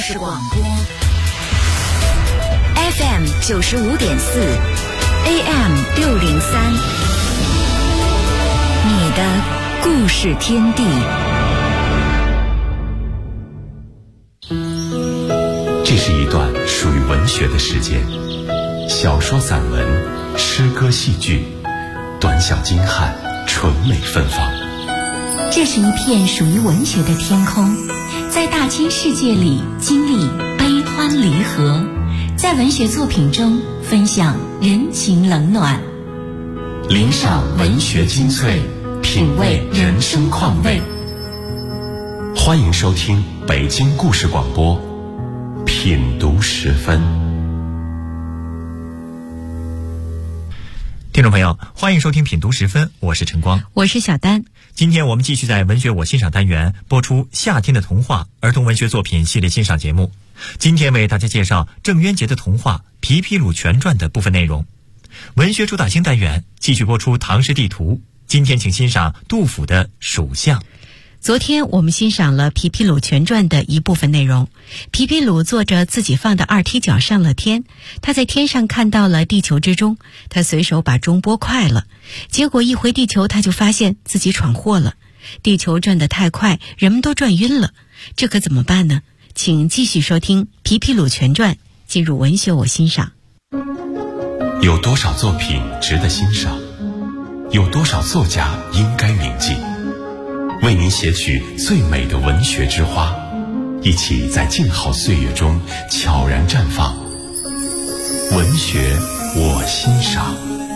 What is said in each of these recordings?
事广播 FM 95.4 AM 603，你的故事天地。 这是一段属于文学的时间，小说、散文、诗歌、戏剧，短小精悍，纯美芬芳。 这是一片属于文学的天空，在大千世界里经历悲欢离合，在文学作品中分享人情冷暖， 领赏文学精粹，品味人生况味。欢迎收听北京故事广播品读时分。 听众朋友，欢迎收听品读时分，我是陈光， 我是小丹。 今天我们继续在文学我欣赏单元播出夏天的童话儿童文学作品系列欣赏节目。今天为大家介绍郑渊洁的童话《皮皮鲁全传》的部分内容。文学主打星单元继续播出唐诗地图，今天请欣赏杜甫的《蜀相》。 昨天我们欣赏了皮皮鲁全传的一部分内容。皮皮鲁坐着自己放的二踢脚上了天，他在天上看到了地球之钟，他随手把钟拨快了，结果一回地球他就发现自己闯祸了，地球转得太快，人们都转晕了，这可怎么办呢？请继续收听皮皮鲁全传，进入文学我欣赏。 有多少作品值得欣赏？有多少作家应该铭记？为您写取最美的文学之花，一起在静好岁月中悄然绽放。文学我欣赏。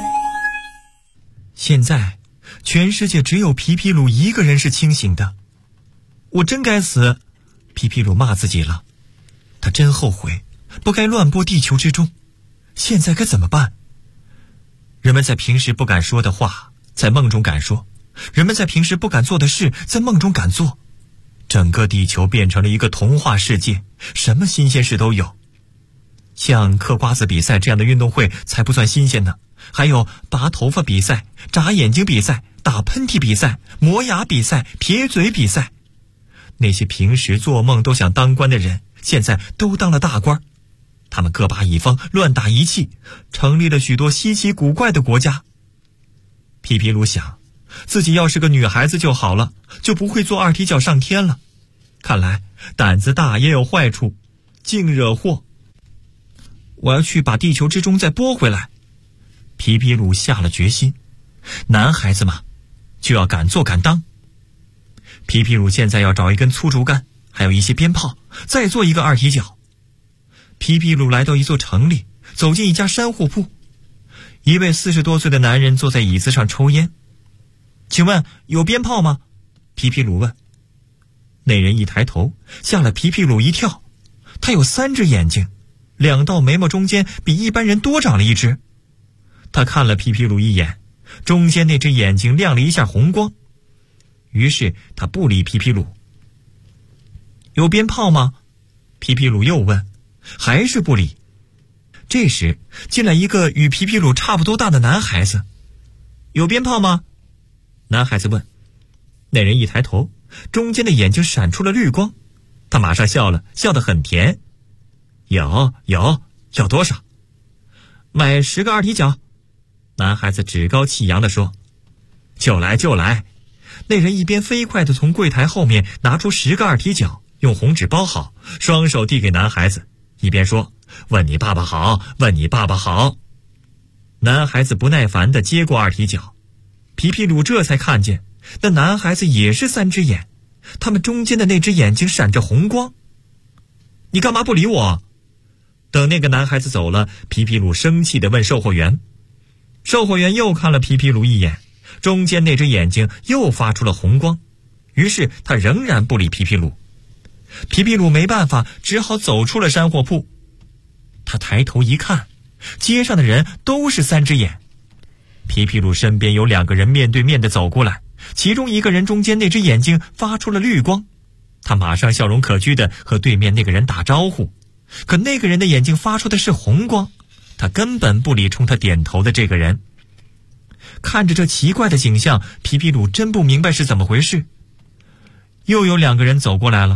现在全世界只有皮皮鲁一个人是清醒的。我真该死，皮皮鲁骂自己了，他真后悔，不该乱拨地球之钟。现在该怎么办？人们在平时不敢说的话，在梦中敢说；人们在平时不敢做的事，在梦中敢做。整个地球变成了一个童话世界，什么新鲜事都有。像嗑瓜子比赛这样的运动会才不算新鲜呢，还有拔头发比赛、眨眼睛比赛、打喷嚏比赛、磨牙比赛、撇嘴比赛。那些平时做梦都想当官的人，现在都当了大官。他们各拔一方，乱打一气，成立了许多稀奇古怪的国家。皮皮鲁想，自己要是个女孩子就好了，就不会坐二踢脚上天了。看来胆子大也有坏处，净惹祸。我要去把地球之钟再拨回来。皮皮鲁下了决心，男孩子嘛，就要敢做敢当。皮皮鲁现在要找一根粗竹竿，还有一些鞭炮，再做一个二踢脚。皮皮鲁来到一座城里，走进一家山货铺。一位40多岁的男人坐在椅子上抽烟。请问有鞭炮吗？皮皮鲁问。那人一抬头，吓了皮皮鲁一跳。他有3只眼睛，2道眉毛中间比一般人多长了1只。他看了皮皮鲁一眼，中间那只眼睛亮了一下红光。于是他不理皮皮鲁。有鞭炮吗？皮皮鲁又问，还是不理。这时进来一个与皮皮鲁差不多大的男孩子。有鞭炮吗？男孩子问。那人一抬头，中间的眼睛闪出了绿光，他马上笑了，笑得很甜。有，要多少？买10个二踢脚。男孩子趾高气扬地说。就来。那人一边飞快地从柜台后面拿出10个二踢脚，用红纸包好，双手递给男孩子，一边说，问你爸爸好，问你爸爸好。男孩子不耐烦地接过二踢脚。皮皮鲁这才看见，那男孩子也是3只眼，他们中间的那只眼睛闪着红光。你干嘛不理我？等那个男孩子走了，皮皮鲁生气地问售货员。售货员又看了皮皮鲁一眼，中间那只眼睛又发出了红光，于是他仍然不理皮皮鲁。皮皮鲁没办法，只好走出了山货铺。他抬头一看，街上的人都是3只眼。皮皮鲁身边有2个人面对面地走过来，其中一个人中间那只眼睛发出了绿光，他马上笑容可掬地和对面那个人打招呼。可那个人的眼睛发出的是红光，他根本不理冲他点头的这个人。看着这奇怪的景象，皮皮鲁真不明白是怎么回事。又有2个人走过来了，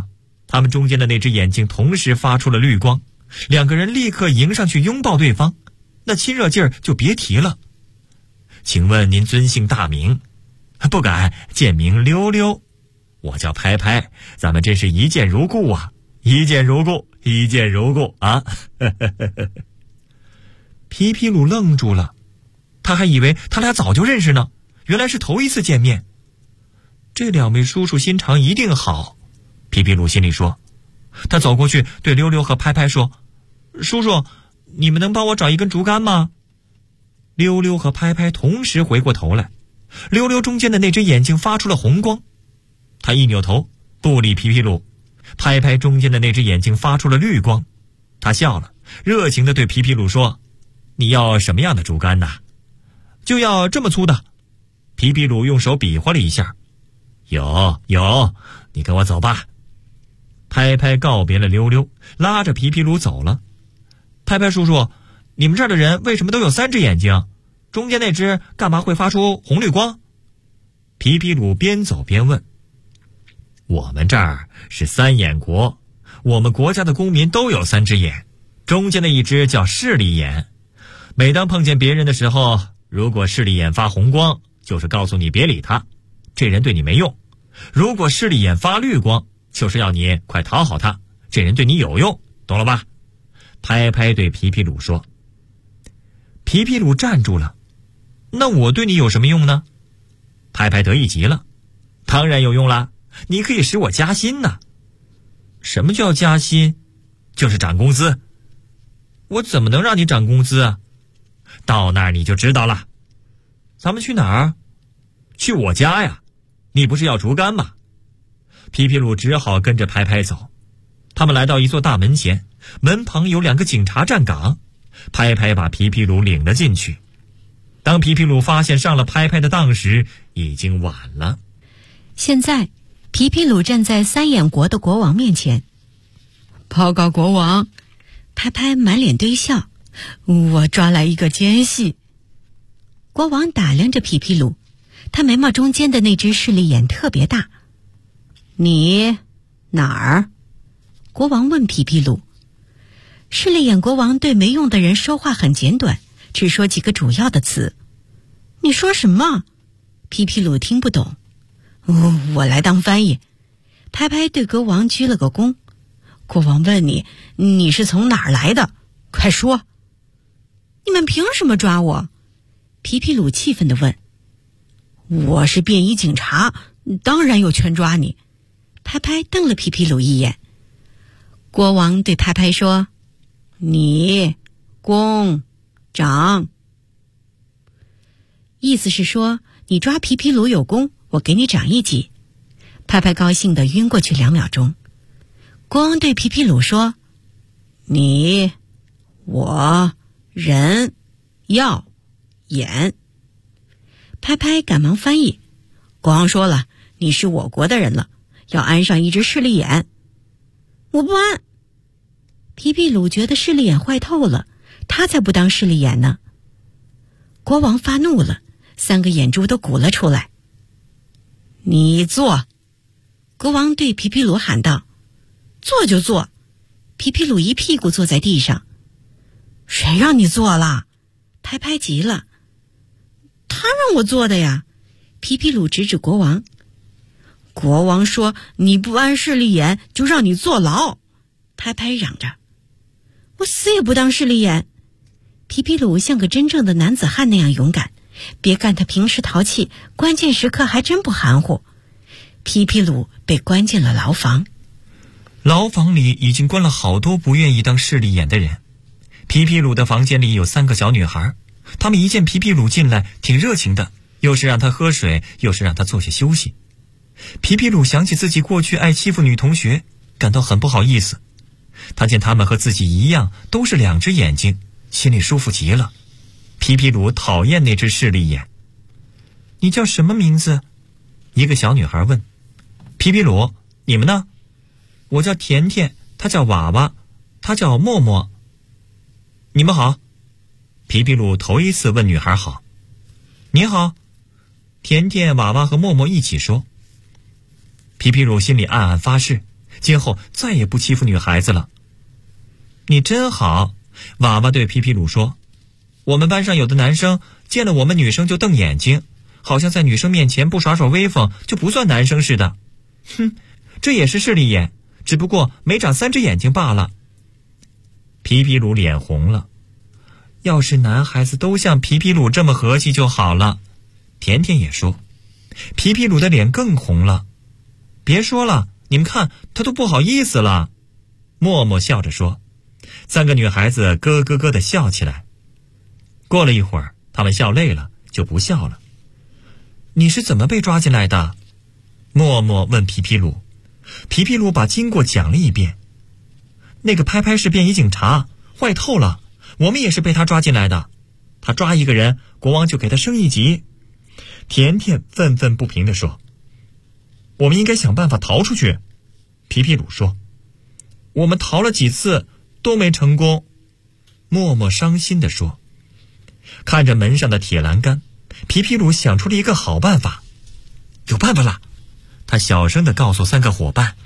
他们中间的那只眼睛同时发出了绿光，两个人立刻迎上去拥抱对方，那亲热劲儿就别提了。请问您尊姓大名？不敢，贱名溜溜。我叫拍拍，咱们真是一见如故啊，一见如故，一见如故啊！皮皮鲁愣住了，他还以为他俩早就认识呢，原来是头一次见面。这两位叔叔心肠一定好，皮皮鲁心里说。他走过去对溜溜和拍拍说：“叔叔，你们能帮我找一根竹竿吗？”溜溜和拍拍同时回过头来，溜溜中间的那只眼睛发出了红光，他一扭头不理皮皮鲁。拍拍中间的那只眼睛发出了绿光，他笑了，热情地对皮皮鲁说：“你要什么样的竹竿呢？”“就要这么粗的。”皮皮鲁用手比划了一下。“有，你跟我走吧。”拍拍告别了溜溜，拉着皮皮鲁走了。“拍拍叔叔，你们这儿的人为什么都有3只眼睛？中间那只干嘛会发出红绿光？”皮皮鲁边走边问。“我们这儿是3眼国，我们国家的公民都有3只眼，中间的一只叫视力眼。每当碰见别人的时候，如果视力眼发红光，就是告诉你别理他，这人对你没用；如果视力眼发绿光，就是要你快讨好他，这人对你有用，懂了吧？”拍拍对皮皮鲁说。皮皮鲁站住了。“那我对你有什么用呢？”拍拍得意极了。“当然有用啦，你可以使我加薪呢。”“什么叫加薪？”“就是涨工资。”“我怎么能让你涨工资啊？”“到那儿你就知道了。”“咱们去哪儿？”“去我家呀，你不是要竹竿吗？”皮皮鲁只好跟着拍拍走。他们来到一座大门前，门旁有2个警察站岗。拍拍把皮皮鲁领了进去。当皮皮鲁发现上了拍拍的当时，已经晚了。 现在皮皮鲁站在3眼国的国王面前。“报告国王。”拍拍满脸堆笑，“我抓来一个奸细。”国王打量着皮皮鲁，他眉毛中间的那只视力眼特别大。“你哪儿？”国王问皮皮鲁。视力眼国王对没用的人说话很简短，只说几个主要的词。“你说什么？”皮皮鲁听不懂。“我来当翻译。”拍拍对国王鞠了个躬。“国王问你，你是从哪儿来的？快说。”“你们凭什么抓我？”皮皮鲁气愤地问。“我是便衣警察，当然有权抓你。”拍拍瞪了皮皮鲁一眼。国王对拍拍说：“你公长。”意思是说，你抓皮皮鲁有功，我给你涨1级。拍拍高兴地晕过去2秒钟。国王对皮皮鲁说：“你我人要眼。”拍拍赶忙翻译。国王说了，你是我国的人了，要安上一只视力眼。“我不安。”皮皮鲁觉得视力眼坏透了，他才不当视力眼呢。国王发怒了，3个眼珠都鼓了出来。“你坐！”国王对皮皮鲁喊道。“坐就坐！”皮皮鲁一屁股坐在地上。“谁让你坐了？”拍拍急了。“他让我坐的呀！”皮皮鲁指指国王。“国王说你不安视力眼就让你坐牢！”拍拍嚷着。“我死也不当视力眼！”皮皮鲁像个真正的男子汉那样勇敢，别看他平时淘气，关键时刻还真不含糊。皮皮鲁被关进了牢房。 牢房里已经关了好多不愿意当视力眼的人。皮皮鲁的房间里有3个小女孩，她们一见皮皮鲁进来，挺热情的，又是让他喝水，又是让他坐下休息。皮皮鲁想起自己过去爱欺负女同学，感到很不好意思。他见他们和自己一样都是2只眼睛，心里舒服极了。皮皮鲁讨厌那只视力眼。“你叫什么名字？”一个小女孩问。“皮皮鲁，你们呢？”“我叫甜甜，她叫娃娃，她叫默默。”“你们好。”皮皮鲁头一次问女孩好。“你好。”甜甜、娃娃和默默一起说。皮皮鲁心里暗暗发誓， 今后再也不欺负女孩子了。你真好，娃娃对皮皮鲁说。我们班上有的男生见了我们女生就瞪眼睛，好像在女生面前不耍耍威风就不算男生似的。哼，这也是势利眼，只不过没长3只眼睛罢了。皮皮鲁脸红了。要是男孩子都像皮皮鲁这么和气就好了。甜甜也说。皮皮鲁的脸更红了。别说了，你们看他都不好意思了。默默笑着说。3个女孩子咯咯咯地笑起来。过了一会儿，他们笑累了就不笑了。你是怎么被抓进来的？默默问皮皮鲁。皮皮鲁把经过讲了一遍。那个拍拍是便衣警察，坏透了，我们也是被他抓进来的。他抓一个人，国王就给他升1级。甜甜愤愤不平地说。我们应该想办法逃出去。皮皮鲁说。我们逃了几次都没成功。默默伤心地说。看着门上的铁栏杆，皮皮鲁想出了一个好办法。有办法了，他小声地告诉3个伙伴。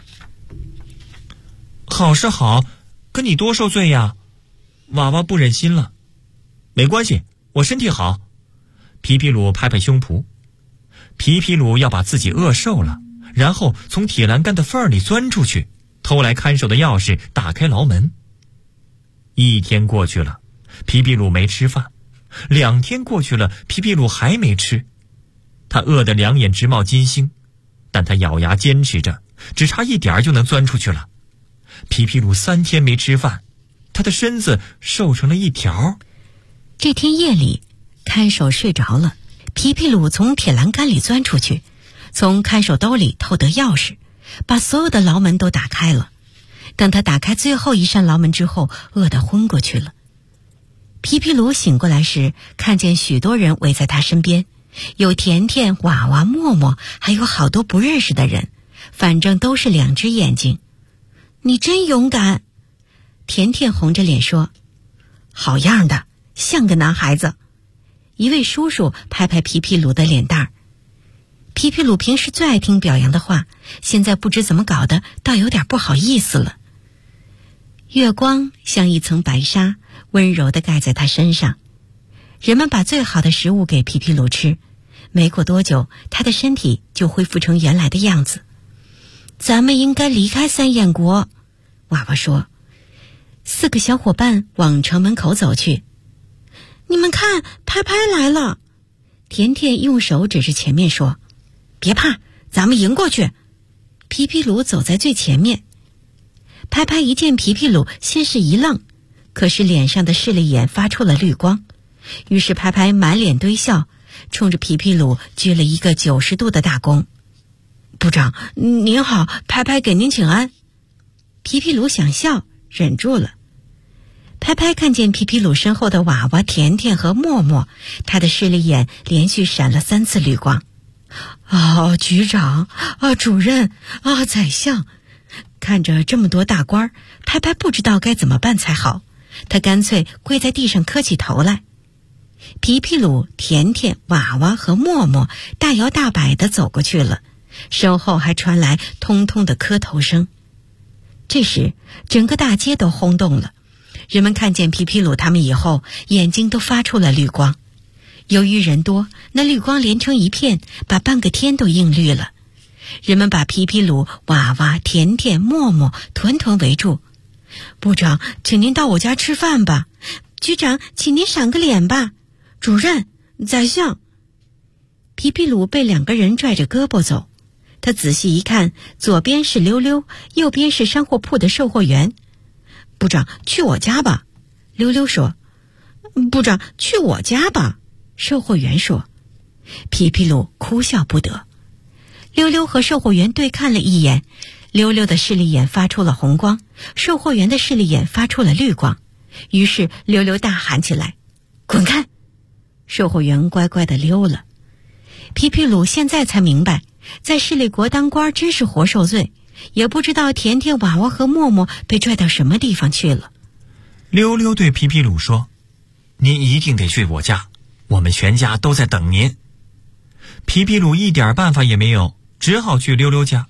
好是好，可你多受罪呀。娃娃不忍心了。没关系，我身体好。皮皮鲁拍拍胸脯。皮皮鲁要把自己饿瘦了，然后从铁栏杆的缝儿里钻出去，偷来看守的钥匙，打开牢门。1天过去了，皮皮鲁没吃饭。2天过去了，皮皮鲁还没吃。他饿得2眼直冒金星，但他咬牙坚持着，只差1点就能钻出去了。皮皮鲁3天没吃饭，他的身子瘦成了1条。 这天夜里，看守睡着了，皮皮鲁从铁栏杆里钻出去，从看守兜里偷得钥匙，把所有的牢门都打开了。等他打开最后一扇牢门之后，饿得昏过去了。皮皮鲁醒过来时，看见许多人围在他身边，有甜甜、娃娃、默默，还有好多不认识的人，反正都是2只眼睛。你真勇敢，甜甜红着脸说。好样的，像个男孩子。一位叔叔拍拍皮皮鲁的脸蛋儿。皮皮鲁平时最爱听表扬的话，现在不知怎么搞的，倒有点不好意思了。月光像一层白纱，温柔地盖在他身上。人们把最好的食物给皮皮鲁吃，没过多久，他的身体就恢复成原来的样子。咱们应该离开三眼国，娃娃说。4个小伙伴往城门口走去。你们看，拍拍来了。甜甜用手指着前面说。别怕，咱们迎过去。皮皮鲁走在最前面。拍拍一见皮皮鲁，先是一愣，可是脸上的势利眼发出了绿光，于是拍拍满脸堆笑，冲着皮皮鲁鞠了一个90度的大躬。部长您好，拍拍给您请安。皮皮鲁想笑，忍住了。拍拍看见皮皮鲁身后的娃娃、甜甜和默默，他的势利眼连续闪了3次绿光。局长主任宰相，看着这么多大官，拍拍不知道该怎么办才好，他干脆跪在地上磕起头来。皮皮鲁、甜甜、娃娃和默默大摇大摆地走过去了，身后还传来通通的磕头声。这时整个大街都轰动了，人们看见皮皮鲁他们以后，眼睛都发出了绿光。由于人多，那绿光连成一片，把半个天都映绿了。人们把皮皮鲁、娃娃、甜甜、默默团团围住。部长，请您到我家吃饭吧。局长，请您赏个脸吧。主任，宰相。皮皮鲁被2个人拽着胳膊走，他仔细一看，左边是溜溜，右边是商货铺的售货员。部长，去我家吧。溜溜说。部长，去我家吧。售货员说。皮皮鲁哭笑不得。溜溜和售货员对看了一眼，溜溜的势利眼发出了红光，售货员的势利眼发出了绿光。于是溜溜大喊起来，滚开！售货员乖乖地溜了。皮皮鲁现在才明白，在势利国当官真是活受罪，也不知道甜甜、娃娃和默默被拽到什么地方去了。 溜溜对皮皮鲁说，您一定得去我家，我们全家都在等您。皮皮鲁一点办法也没有，只好去溜溜家。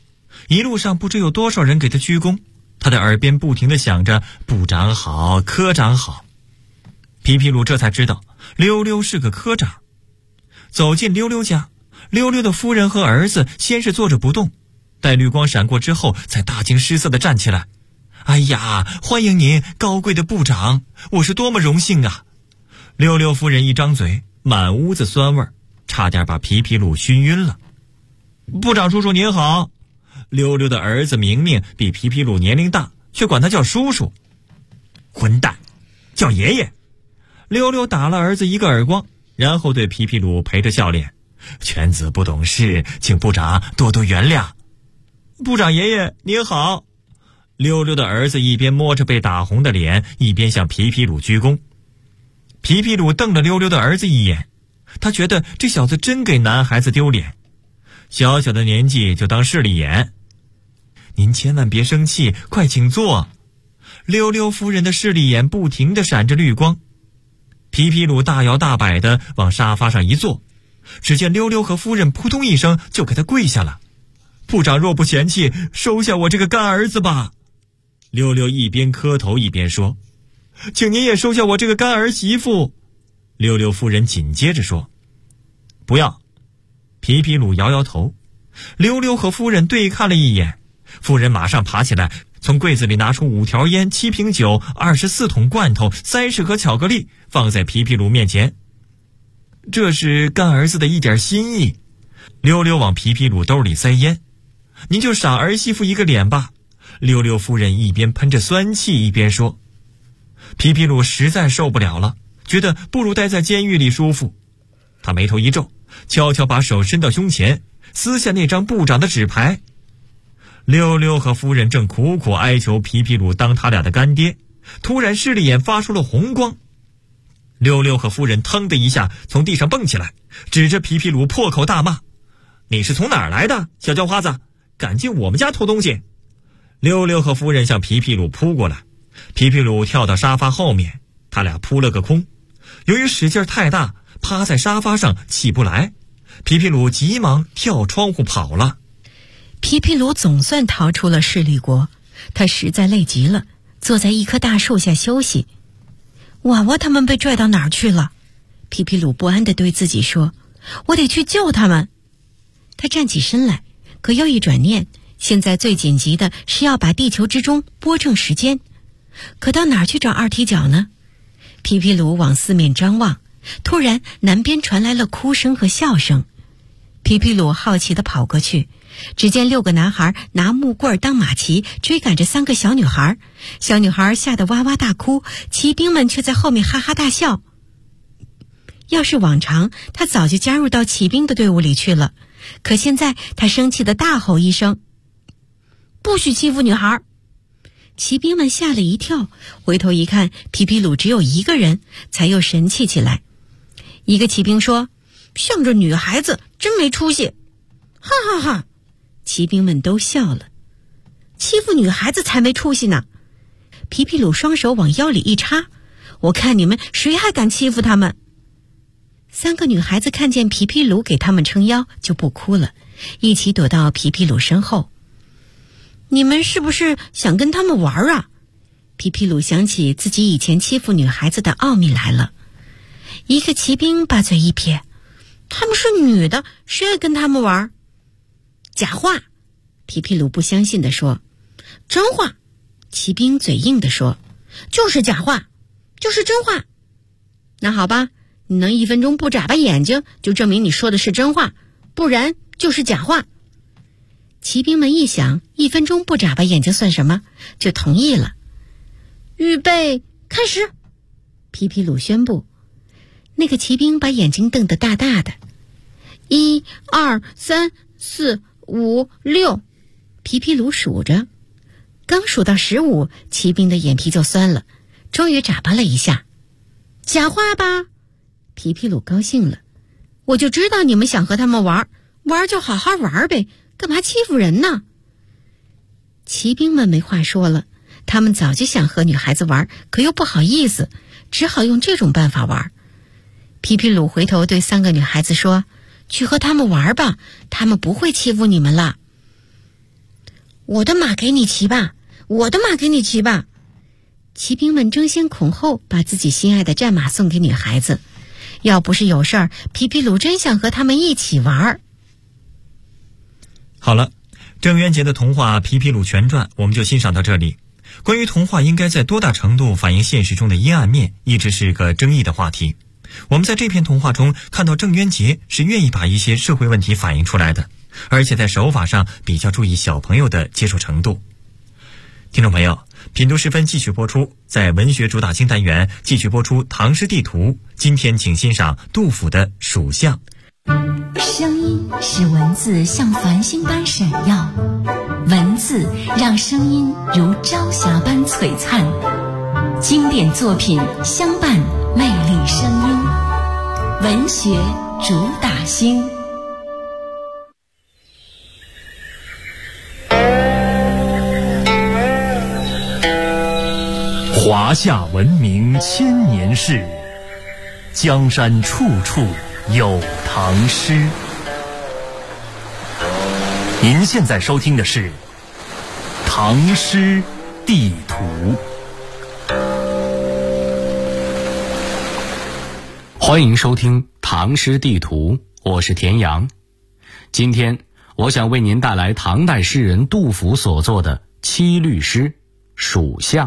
一路上不知有多少人给他鞠躬，他的耳边不停地响着部长好，科长好。皮皮鲁这才知道溜溜是个科长。走进溜溜家，溜溜的夫人和儿子先是坐着不动，待绿光闪过之后才大惊失色地站起来。哎呀，欢迎您，高贵的部长，我是多么荣幸啊！溜溜夫人一张嘴，满屋子酸味，差点把皮皮鲁熏晕了。部长叔叔您好。溜溜的儿子明明比皮皮鲁年龄大，却管他叫叔叔。混蛋，叫爷爷。溜溜打了儿子一个耳光，然后对皮皮鲁陪着笑脸。犬子不懂事，请部长多多原谅。部长爷爷您好。溜溜的儿子一边摸着被打红的脸，一边向皮皮鲁鞠躬。皮皮鲁瞪了溜溜的儿子一眼，他觉得这小子真给男孩子丢脸，小小的年纪就当势利眼。您千万别生气，快请坐。溜溜夫人的势利眼不停地闪着绿光。皮皮鲁大摇大摆地往沙发上一坐，只见溜溜和夫人扑通一声就给他跪下了。部长若不嫌弃，收下我这个干儿子吧。溜溜一边磕头一边说，请您也收下我这个干儿媳妇。溜溜夫人紧接着说，不要。皮皮鲁摇摇头。溜溜和夫人对看了一眼，夫人马上爬起来，从柜子里拿出5条烟、7瓶酒、24桶罐头、30盒巧克力，放在皮皮鲁面前。这是干儿子的一点心意。溜溜往皮皮鲁兜里塞烟。您就赏儿媳妇一个脸吧。溜溜夫人一边喷着酸气一边说。皮皮鲁实在受不了了，觉得不如待在监狱里舒服。他眉头一皱，悄悄把手伸到胸前，撕下那张部长的纸牌。溜溜和夫人正苦苦哀求皮皮鲁当他俩的干爹，突然势利眼发出了红光。溜溜和夫人腾的一下从地上蹦起来，指着皮皮鲁破口大骂，你是从哪儿来的小叫花子，敢进我们家偷东西。溜溜和夫人向皮皮鲁扑过来，皮皮鲁跳到沙发后面，他俩扑了个空。由于使劲太大，趴在沙发上起不来，皮皮鲁急忙跳窗户跑了。 皮皮鲁总算逃出了势利国，他实在累极了，坐在一棵大树下休息。娃娃他们被拽到哪儿去了？皮皮鲁不安地对自己说，我得去救他们。他站起身来，可又一转念，现在最紧急的是要把地球之钟拨正时间。可到哪儿去找二踢脚呢？皮皮鲁往四面张望，突然南边传来了哭声和笑声。皮皮鲁好奇地跑过去，只见6个男孩拿木棍当马骑，追赶着3个小女孩。小女孩吓得哇哇大哭，骑兵们却在后面哈哈大笑。要是往常，他早就加入到骑兵的队伍里去了，可现在他生气地大吼一声，不许欺负女孩！骑兵们吓了一跳，回头一看，皮皮鲁只有1个人，才又神气起来。一个骑兵说，向着女孩子真没出息。哈哈哈！骑兵们都笑了。欺负女孩子才没出息呢！皮皮鲁双手往腰里一插，我看你们谁还敢欺负他们！3个女孩子看见皮皮鲁给他们撑腰，就不哭了，一起躲到皮皮鲁身后。你们是不是想跟他们玩啊？皮皮鲁想起自己以前欺负女孩子的奥秘来了。一个骑兵把嘴一撇，他们是女的，谁爱跟他们玩？假话！皮皮鲁不相信地说。真话！骑兵嘴硬地说。就是假话，就是真话。那好吧，你能1分钟不眨巴眼睛，就证明你说的是真话，不然就是假话。骑兵们一想，1分钟不眨巴眼睛算什么，就同意了。预备，开始！皮皮鲁宣布。那个骑兵把眼睛瞪得大大的。1、2、3、4、5、6，皮皮鲁数着。刚数到15，骑兵的眼皮就酸了，终于眨巴了一下。假话吧？皮皮鲁高兴了。我就知道你们想和他们玩，玩就好好玩呗，干嘛欺负人呢？骑兵们没话说了，他们早就想和女孩子玩，可又不好意思，只好用这种办法玩。皮皮鲁回头对3个女孩子说，去和他们玩吧，他们不会欺负你们了。 我的马给你骑吧，我的马给你骑吧。骑兵们争先恐后把自己心爱的战马送给女孩子。要不是有事儿，皮皮鲁真想和他们一起玩。 好了，郑渊洁的童话《皮皮鲁全传》我们就欣赏到这里。关于童话应该在多大程度反映现实中的阴暗面，一直是个争议的话题。我们在这篇童话中看到郑渊洁是愿意把一些社会问题反映出来的，而且在手法上比较注意小朋友的接受程度。听众朋友，品读时分继续播出，在文学主打新单元继续播出唐诗地图。今天请欣赏杜甫的《蜀相》。 声音使文字像繁星般闪耀，文字让声音如朝霞般璀璨。经典作品相伴，魅力声音，文学主打星。 华夏文明千年事，江山处处有唐诗。您现在收听的是《唐诗地图》。 欢迎收听《唐诗地图》，我是田阳。今天我想为您带来唐代诗人杜甫所作的七律诗《蜀相》。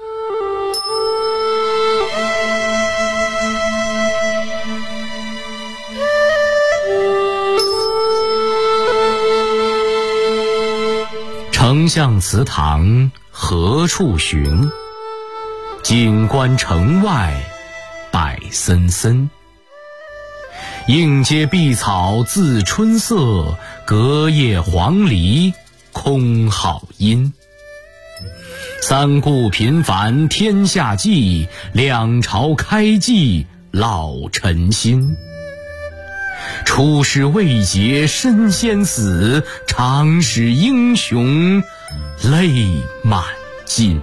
丞相祠堂何处寻？锦官城外柏森森。映阶碧草自春色，隔叶黄鹂空好音。三顾频繁天下计，两朝开济老臣心。出师未捷身先死，长使英雄泪满襟。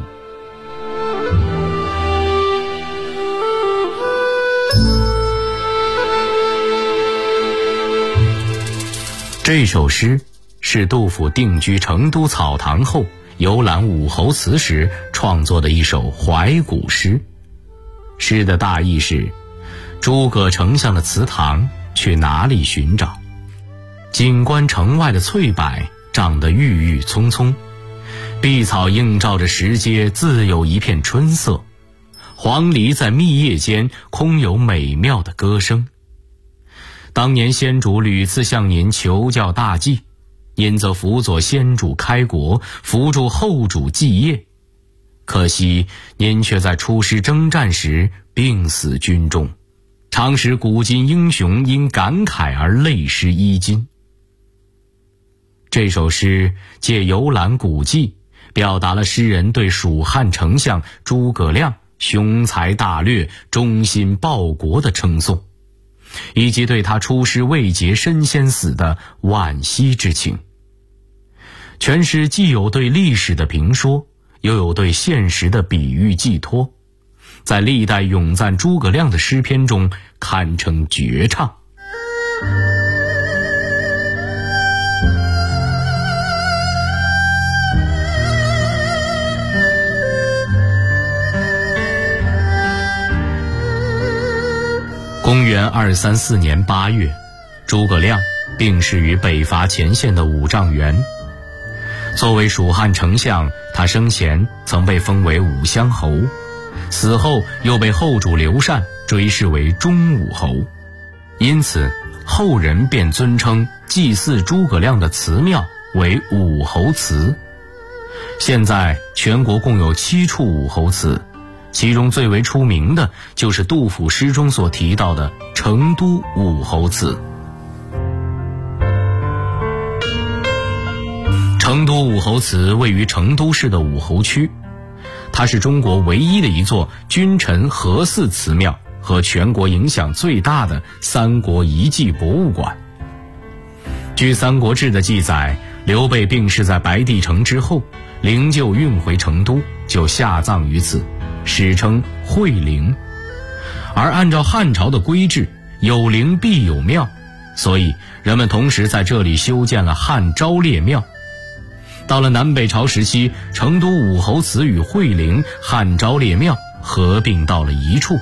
这首诗是杜甫定居成都草堂后游览武侯祠时创作的一首怀古诗。诗的大意是：诸葛丞相的祠堂去哪里寻找？锦官城外的翠柏长得郁郁葱葱，碧草映照着石阶，自有一片春色。黄鹂在密叶间空有美妙的歌声。当年先主屡次向您求教大计，您则辅佐先主开国，扶助后主继业。可惜您却在出师征战时病死军中，常使古今英雄因感慨而泪湿衣襟。这首诗借游览古迹，表达了诗人对蜀汉丞相诸葛亮雄才大略、忠心报国的称颂，以及对他出师未捷身先死的惋惜之情。全诗既有对历史的评说，又有对现实的比喻寄托，在历代咏赞诸葛亮的诗篇中堪称绝唱。公元234年8月，诸葛亮病逝于北伐前线的五丈原。作为蜀汉丞相，他生前曾被封为武乡侯，死后又被后主刘禅追谥为忠武侯，因此后人便尊称祭祀诸葛亮的祠庙为武侯祠。现在全国共有7处武侯祠，其中最为出名的就是杜甫诗中所提到的成都武侯祠。成都武侯祠位于成都市的武侯区，它是中国唯一的一座君臣合祀祠庙和全国影响最大的三国遗迹博物馆。据《三国志》的记载，刘备病逝在白帝城之后，灵柩运回成都，就下葬于此，史称惠陵。而按照汉朝的规制，有陵必有庙，所以人们同时在这里修建了汉昭烈庙。 到了南北朝时期，成都武侯祠与惠陵、汉昭烈庙合并到了一处。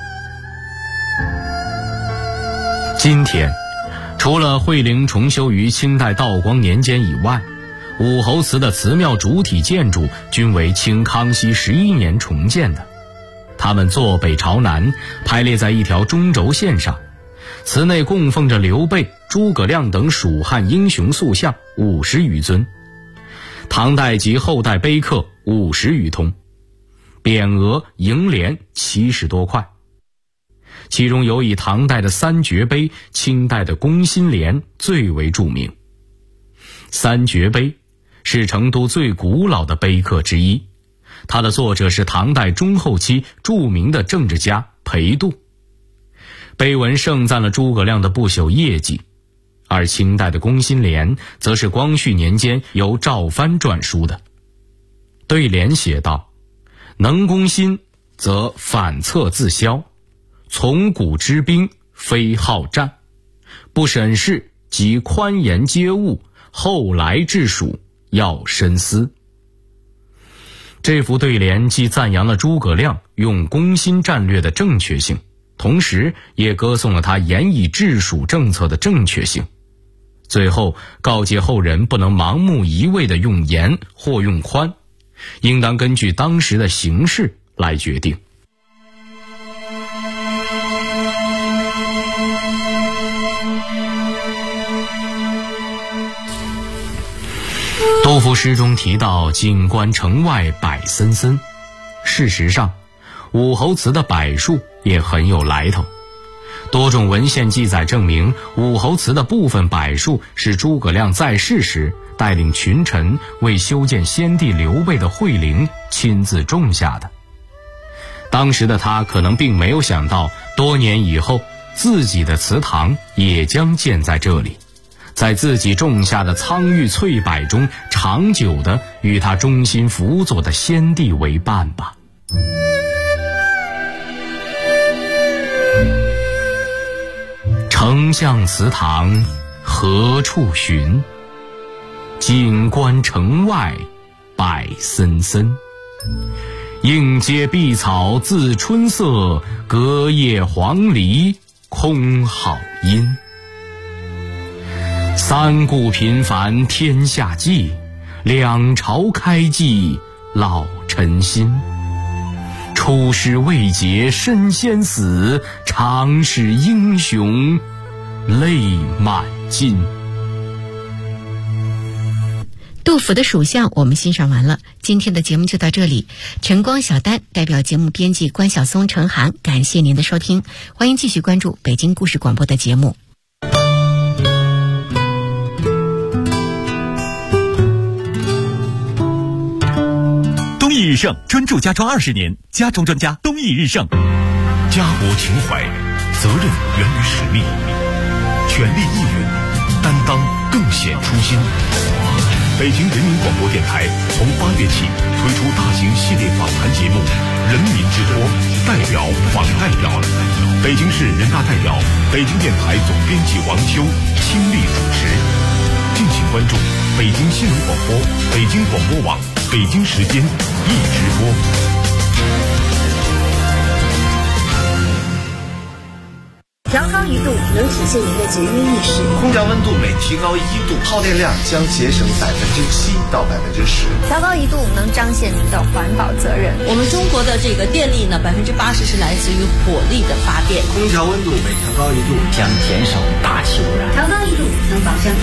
今天，除了惠陵重修于清代道光年间以外，武侯祠的祠庙主体建筑均为清康熙11年重建的，它们坐北朝南，排列在一条中轴线上。祠内供奉着刘备、诸葛亮等蜀汉英雄塑像50余尊，唐代及后代碑刻50余通，匾额、楹联70多块，其中有以唐代的三绝碑、清代的恭心联最为著名。三绝碑是成都最古老的碑刻之一，它的作者是唐代中后期著名的政治家裴度。碑文盛赞了诸葛亮的不朽业绩，而清代的恭心联则是光绪年间由赵藩撰书的。对联写道：能攻心，则反侧自消，从古之兵，非好战，不审事，即宽严皆误，后来治蜀，要深思。这幅对联既赞扬了诸葛亮用攻心战略的正确性，同时也歌颂了他严以治蜀政策的正确性，最后告诫后人不能盲目一味地用严或用宽，应当根据当时的形势来决定。杜甫诗中提到锦官城外柏森森，事实上武侯祠的柏树也很有来头。多种文献记载证明，武侯祠的部分柏树是诸葛亮在世时带领群臣为修建先帝刘备的惠陵亲自种下的。当时的他可能并没有想到，多年以后自己的祠堂也将建在这里，在自己种下的苍郁翠柏中长久地与他忠心辅佐的先帝为伴吧。丞相祠堂何处寻？锦官城外柏森森。映阶碧草自春色，隔叶黄鹂空好音。三顾频繁天下计，两朝开济老臣心。出师未捷身先死，长使英雄泪满襟。 杜甫的蜀相我们欣赏完了，今天的节目就到这里。晨光小丹代表节目编辑关晓松、陈涵，感谢您的收听，欢迎继续关注北京故事广播的节目。 东义日盛专注家装20年，家装专家东义日盛。 家国情怀，责任源于使命，全力以赴，担当更显初心。北京人民广播电台从8月起推出大型系列访谈节目《人民之托》，代表访代表。北京市人大代表、北京电台总编辑王秋倾力主持。敬请关注北京新闻广播、北京广播网、北京时间一直播。 调高1度能体现您的节约意识。 空调温度每提高1度，耗电量将节省7%到10%。 调高1度能彰显您的环保责任。 我们中国的这个电力呢，80%是来自于火力的发电。 空调温度每调高1度， 将减少大气污染。 调高1度能保障